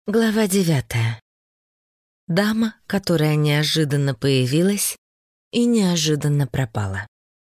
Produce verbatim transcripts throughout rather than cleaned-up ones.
Глава девятая. Дама, которая неожиданно появилась и неожиданно пропала.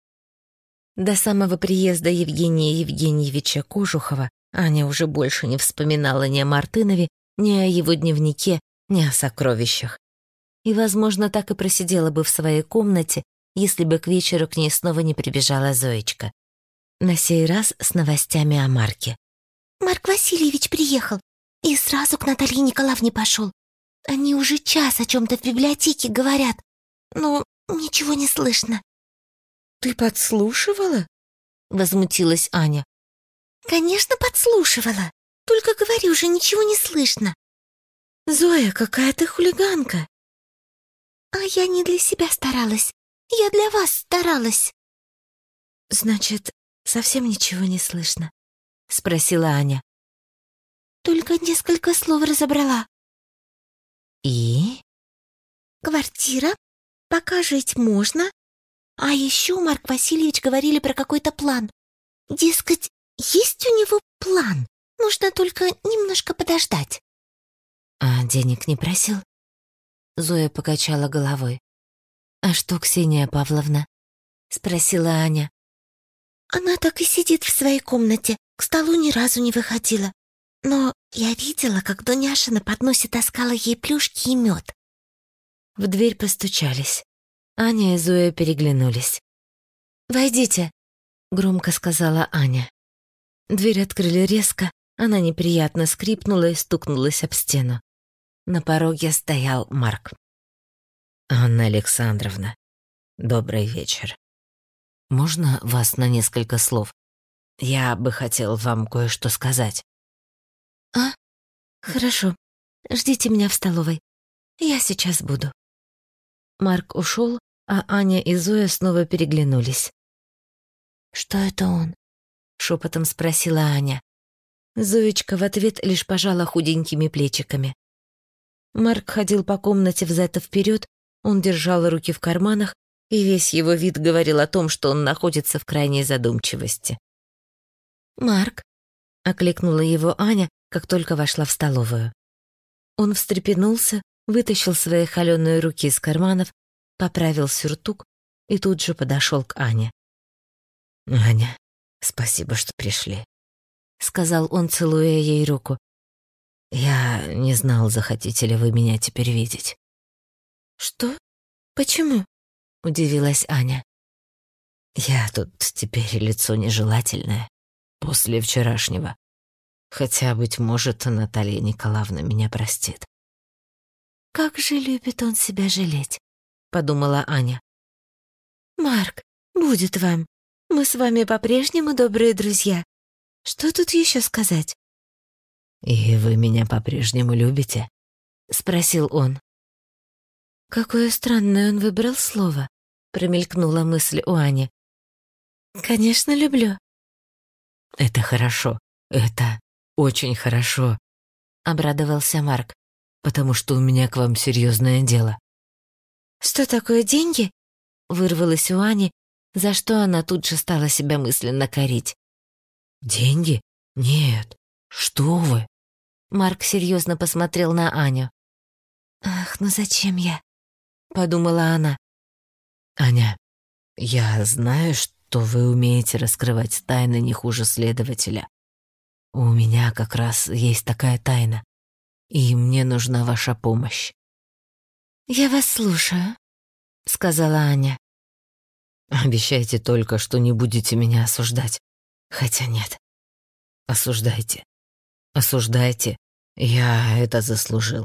До самого приезда Евгения Евгеньевича Кожухова Аня уже больше не вспоминала ни о Мартынове, ни о его дневнике, ни о сокровищах. И, возможно, так и просидела бы в своей комнате, если бы к вечеру к ней снова не прибежала Зоечка. На сей раз с новостями о Марке. «Марк Васильевич приехал и сразу к Наталье Николаевне пошел. Они уже час о чем-то в библиотеке говорят, но ничего не слышно». «Ты подслушивала?» — возмутилась Аня. «Конечно, подслушивала. Только, говорю же, ничего не слышно». «Зоя, какая ты хулиганка!» «А я не для себя старалась. Я для вас старалась». «Значит, совсем ничего не слышно?» — спросила Аня. «Только несколько слов разобрала». «И?» «Квартира, пока жить можно. А еще Марк Васильевич говорили про какой-то план. Дескать, есть у него план. Нужно только немножко подождать». «А денег не просил?» Зоя покачала головой. «А что Ксения Павловна?» — спросила Аня. «Она так и сидит в своей комнате, к столу ни разу не выходила. Но я видела, как Дуняша на подносе таскала ей плюшки и мед». В дверь постучались. Аня и Зоя переглянулись. «Войдите», — громко сказала Аня. Дверь открыли резко, она неприятно скрипнула и стукнулась об стену. На пороге стоял Марк. «Анна Александровна, добрый вечер. Можно вас на несколько слов? Я бы хотел вам кое-что сказать». «А? Хорошо. Ждите меня в столовой. Я сейчас буду». Марк ушел, а Аня и Зоя снова переглянулись. «Что это он?» — шепотом спросила Аня. Зоечка в ответ лишь пожала худенькими плечиками. Марк ходил по комнате взад и вперед, он держал руки в карманах, и весь его вид говорил о том, что он находится в крайней задумчивости. «Марк», — окликнула его Аня, как только вошла в столовую. Он встрепенулся, вытащил свои холёные руки из карманов, поправил сюртук и тут же подошел к Ане. «Аня, спасибо, что пришли», — сказал он, целуя ей руку. «Я не знал, захотите ли вы меня теперь видеть». «Что? Почему?» — удивилась Аня. «Я тут теперь лицо нежелательное, после вчерашнего. Хотя, быть может, Наталья Николаевна меня простит». «Как же любит он себя жалеть», — подумала Аня. «Марк, будет вам. Мы с вами по-прежнему добрые друзья. Что тут еще сказать?» «И вы меня по-прежнему любите?» — спросил он. «Какое странное он выбрал слово», — промелькнула мысль у Ани. «Конечно, люблю». «Это хорошо, это очень хорошо», — обрадовался Марк, «потому что у меня к вам серьезное дело». «Что такое деньги?» — вырвалось у Ани, за что она тут же стала себя мысленно корить. «Деньги? Нет, что вы?» Марк серьезно посмотрел на Аню. «Ах, ну зачем я?» — подумала она. «Аня, я знаю, что вы умеете раскрывать тайны не хуже следователя. У меня как раз есть такая тайна, и мне нужна ваша помощь». «Я вас слушаю», — сказала Аня. «Обещайте только, что не будете меня осуждать. Хотя нет. Осуждайте. Осуждайте. Я это заслужил».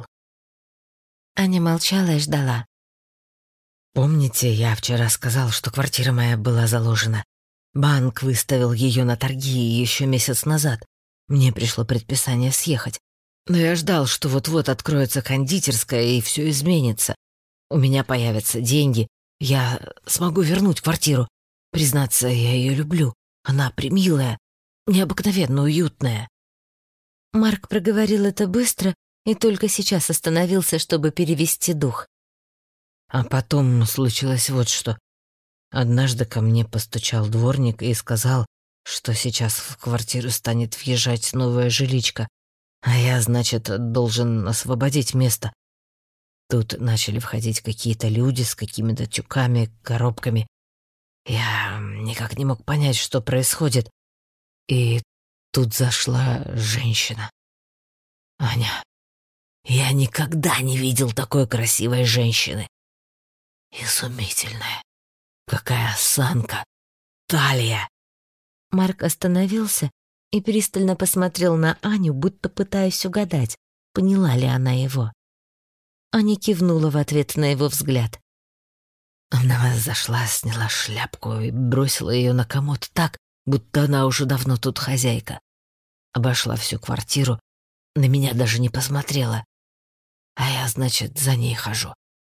Аня молчала и ждала. «Помните, я вчера сказал, что квартира моя была заложена? Банк выставил ее на торги еще месяц назад. Мне пришло предписание съехать. Но я ждал, что вот-вот откроется кондитерская и все изменится. У меня появятся деньги. Я смогу вернуть квартиру. Признаться, я ее люблю. Она премилая, необыкновенно уютная». Марк проговорил это быстро и только сейчас остановился, чтобы перевести дух. А потом случилось вот что. Однажды ко мне постучал дворник и сказал, что сейчас в квартиру станет въезжать новая жиличка, А я, значит, должен освободить место. Тут начали входить какие-то люди с какими-то тюками, коробками. Я никак не мог понять, что происходит. И тут зашла женщина. Аня, я никогда не видел такой красивой женщины. Изумительная. Какая осанка, талия. Марк остановился и пристально посмотрел на Аню, будто пытаясь угадать, поняла ли она его. Аня кивнула в ответ на его взгляд. Она зашла, сняла шляпку и бросила ее на комод так, будто она уже давно тут хозяйка. Обошла всю квартиру, на меня даже не посмотрела. А я, значит, за ней хожу.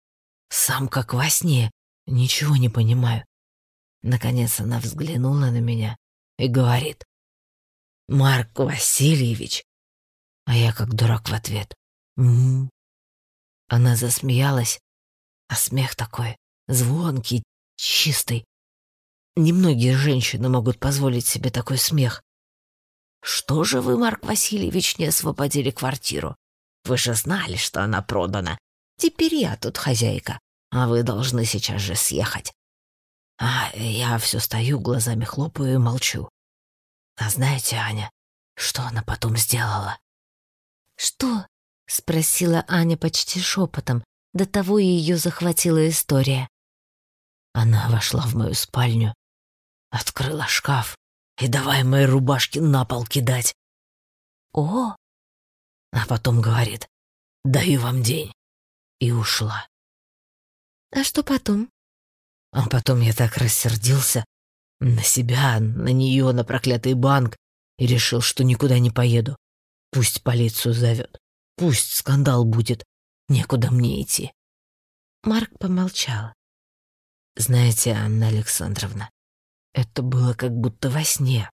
Сам как во сне, ничего не понимаю. Наконец она взглянула на меня и говорит: «Марк Васильевич». А я как дурак в ответ: «М-м». Она засмеялась, а смех такой звонкий, чистый. Немногие женщины могут позволить себе такой смех. «Что же вы, Марк Васильевич, не освободили квартиру? Вы же знали, что она продана. Теперь я тут хозяйка, а вы должны сейчас же съехать». А я все стою, глазами хлопаю и молчу. А знаете, Аня, что она потом сделала? «Что?» — спросила Аня почти шепотом, до того ее захватила история. Она вошла в мою спальню, открыла шкаф и давай мои рубашки на пол кидать. «О!» А потом говорит: «Даю вам день». И ушла. «А что потом?» А потом я так рассердился на себя, на нее, на проклятый банк и решил, что никуда не поеду. Пусть полицию зовет, пусть скандал будет, некуда мне идти. Марк помолчал. Знаете, Анна Александровна, это было как будто во сне.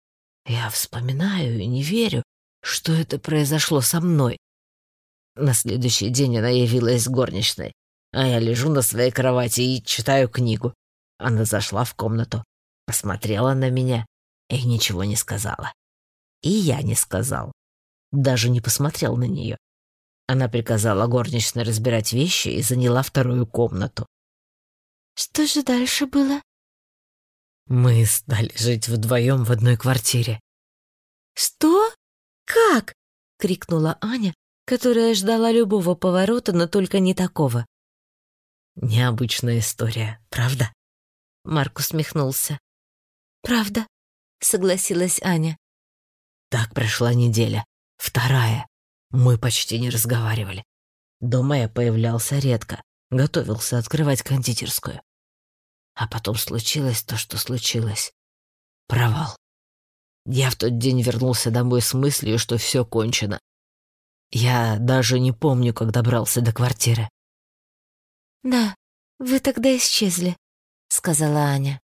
Я вспоминаю и не верю, что это произошло со мной. На следующий день она явилась горничной, а я лежу на своей кровати и читаю книгу. Она зашла в комнату, посмотрела на меня и ничего не сказала. И я не сказал, даже не посмотрел на нее. Она приказала горничной разбирать вещи и заняла вторую комнату. «Что же дальше было?» Мы стали жить вдвоем в одной квартире. «Что? Как?» — крикнула Аня, которая ждала любого поворота, но только не такого. Необычная история, правда? Марк усмехнулся. «Правда», — согласилась Аня. Так прошла неделя, вторая. Мы почти не разговаривали. Дома я появлялся редко, готовился открывать кондитерскую. А потом случилось то, что случилось. Провал. Я в тот день вернулся домой с мыслью, что все кончено. Я даже не помню, как добрался до квартиры. «Да, вы тогда исчезли», — сказала Аня.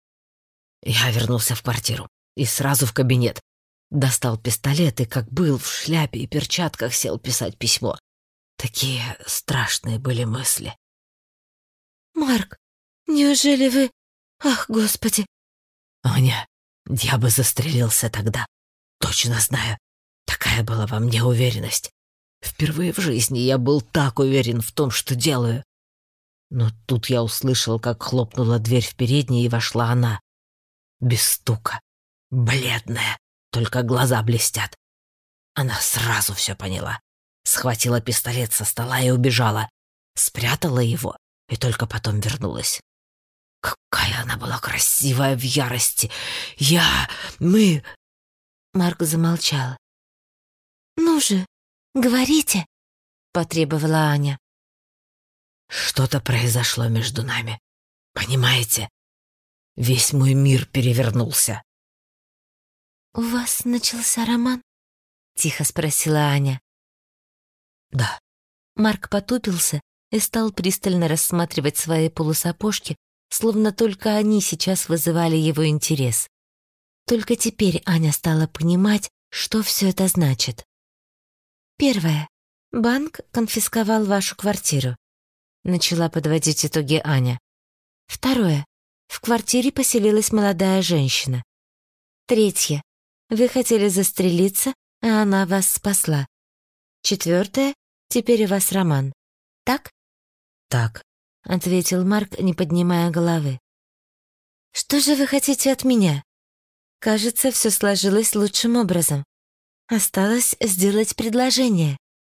Я вернулся в квартиру и сразу в кабинет. Достал пистолет и, как был, в шляпе и перчатках сел писать письмо. Такие страшные были мысли. «Марк, неужели вы... Ах, Господи!» «Аня, я бы застрелился тогда. Точно знаю. Такая была во мне уверенность. Впервые в жизни я был так уверен в том, что делаю. Но тут я услышал, как хлопнула дверь в передней, и вошла она. Без стука. Бледная. Только глаза блестят. Она сразу все поняла. Схватила пистолет со стола и убежала. Спрятала его и только потом вернулась. Какая она была красивая в ярости. Я... мы... Марк замолчал. «Ну же, говорите», — потребовала Аня. Что-то произошло между нами. Понимаете? Весь мой мир перевернулся. «У вас начался роман?» — тихо спросила Аня. Да. Марк потупился и стал пристально рассматривать свои полусапожки, словно только они сейчас вызывали его интерес. Только теперь Аня стала понимать, что все это значит. «Первое. Банк конфисковал вашу квартиру», — начала подводить итоги Аня. «Второе. В квартире поселилась молодая женщина. Третье. Вы хотели застрелиться, а она вас спасла. Четвертое, теперь у вас роман. Так? Так. Ответил Марк, не поднимая головы. Что же вы хотите от меня? Кажется, все сложилось лучшим образом. Осталось сделать предложение.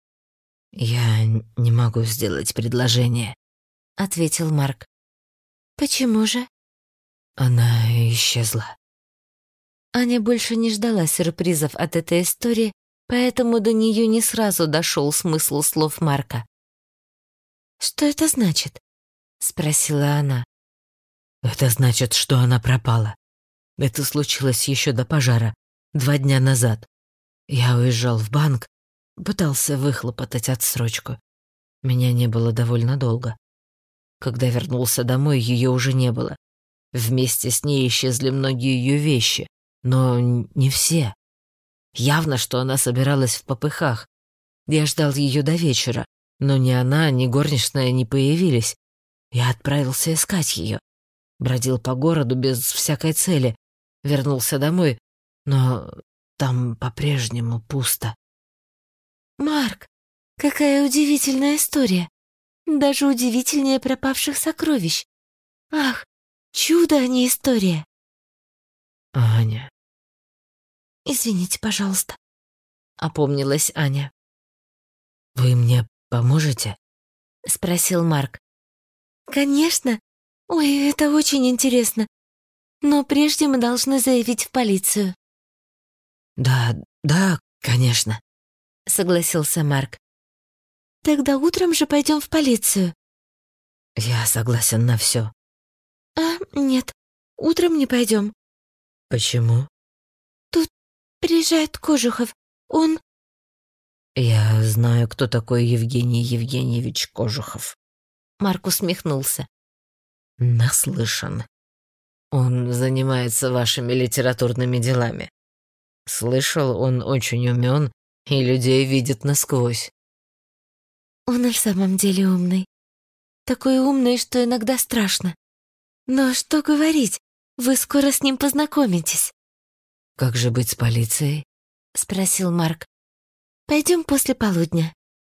Я не могу сделать предложение, ответил Марк. Почему же? Она исчезла. Аня больше не ждала сюрпризов от этой истории, поэтому до нее не сразу дошел смысл слов Марка. «Что это значит?» — спросила она. «Это значит, что она пропала. Это случилось еще до пожара, два дня назад. Я уезжал в банк, пытался выхлопотать отсрочку. Меня не было довольно долго. Когда вернулся домой, ее уже не было. Вместе с ней исчезли многие ее вещи, но не все. Явно, что она собиралась в попыхах. Я ждал ее до вечера, но ни она, ни горничная не появились. Я отправился искать ее. Бродил по городу без всякой цели. Вернулся домой, но там по-прежнему пусто. «Марк, какая удивительная история. Даже удивительнее пропавших сокровищ. Ах, чудо, а не история». «Аня...» «Извините, пожалуйста», — опомнилась Аня. «Вы мне поможете?» — спросил Марк. «Конечно. Ой, это очень интересно. Но прежде мы должны заявить в полицию». «Да, да, конечно», — согласился Марк. «Тогда утром же пойдем в полицию». «Я согласен на все». «А, нет, утром не пойдем». «Почему?» «Тут приезжает Кожухов. Он...» «Я знаю, кто такой Евгений Евгеньевич Кожухов». Марк усмехнулся. «Наслышан. Он занимается вашими литературными делами. Слышал, он очень умен и людей видит насквозь». «Он и в самом деле умный. Такой умный, что иногда страшно. Но что говорить, вы скоро с ним познакомитесь». «Как же быть с полицией?» — спросил Марк. «Пойдем после полудня».